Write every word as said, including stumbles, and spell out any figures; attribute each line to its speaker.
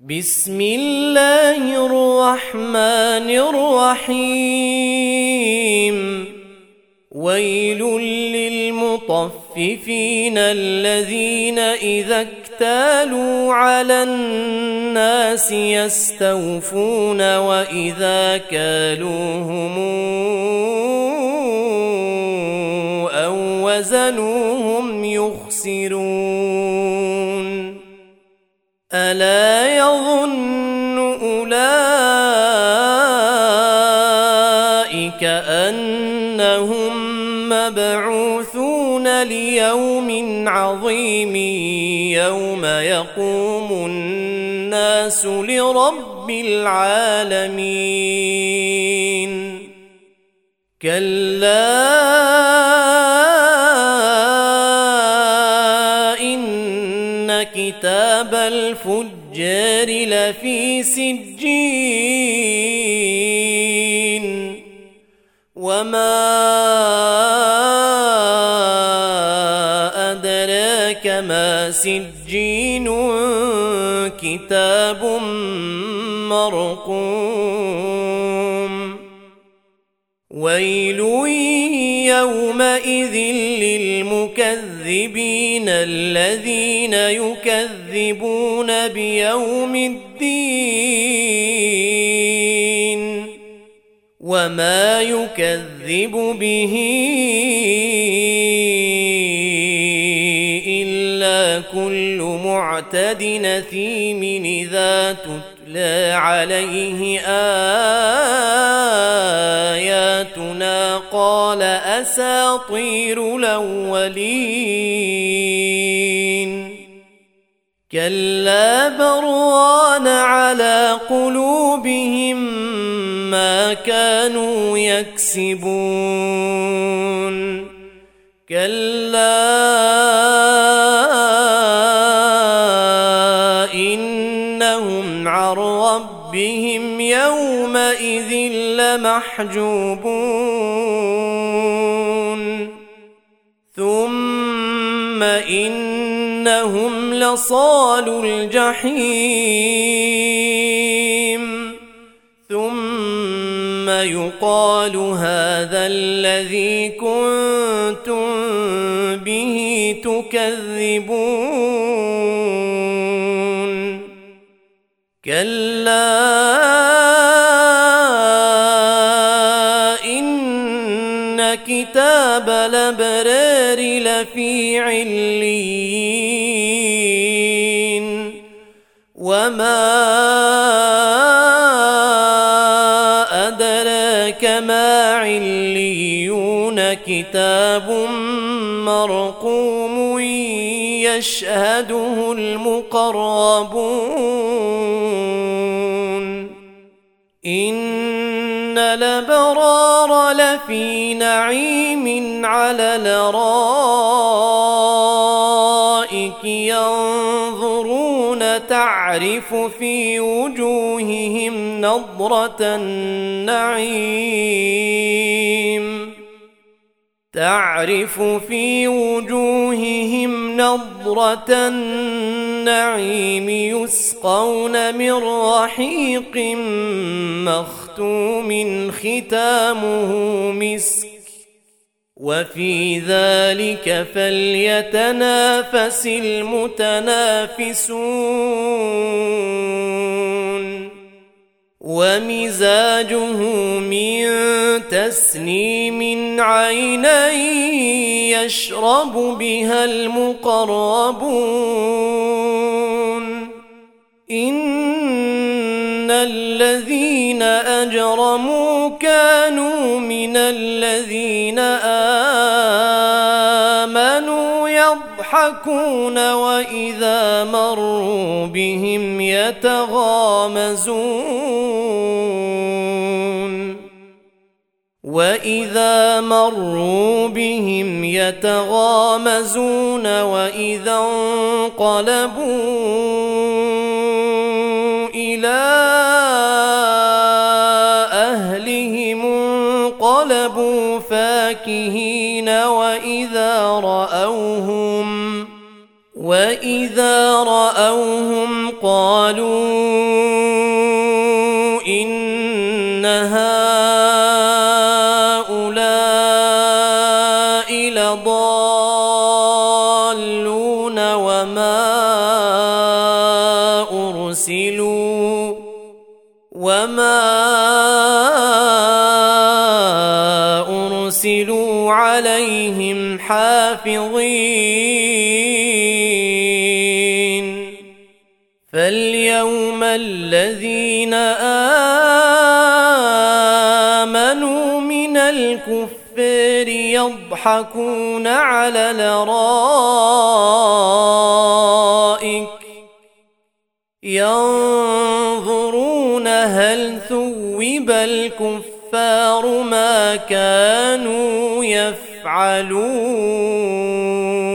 Speaker 1: بسم الله الرحمن الرحيم ويل للمطففين الذين إذا اكتالوا على الناس يستوفون وإذا كالوهم أو وزنوهم يخسرون ألا يظن أولئك أنهم مبعوثون ليوم عظيم يوم يقوم الناس لرب العالمين كلا إن كتاب الفجار لفي سجين وما أدراك ما سجين كتاب مرقوم ويل يومئذ للمكذبين الذين يكذبون بيوم الدين وما يكذب به إلا كل معتد نثيم إذا تتلى عليه آياتنا قال أساطير الأولين كلا بران على قلوبهم ما كانوا يكسبون كلا إنهم عن ربهم يومئذ لمحجوبون ثم إنهم لصالو الجحيم ثم يقال هذا الذي كنتم به تكذبون كلا إن كتاب الأبرار لفي عليين وما أدراك ما عليون كتاب مرقوم يشهده المقربون إن الأبرار لفي نعيم على الأرائك ينظرون تعرف في وجوههم نضرة النعيم تعرف في وجوههم نضرة النعيم يسقون من رحيق مختوم ختامه مسك وفي ذلك فليتنافس المتنافسون ومزاجه من تسنيم عينا يشرب بها المقربون إن الذين أجرموا كانوا من الذين آمنوا يضحكون وإذا مروا بهم يتغامزون وإذا مروا بهم يتغامزون وإذا انقلبوا إلى أهلهم انقلبوا فاكهين وإذا رأوهم وإذا رأوهم قالوا أرسلوا وما أرسلوا عليهم حافظين فاليوم الذين آمنوا من الكفار يضحكون على الأرائك ينظرون هل ثوب الكفار ما كانوا يفعلون.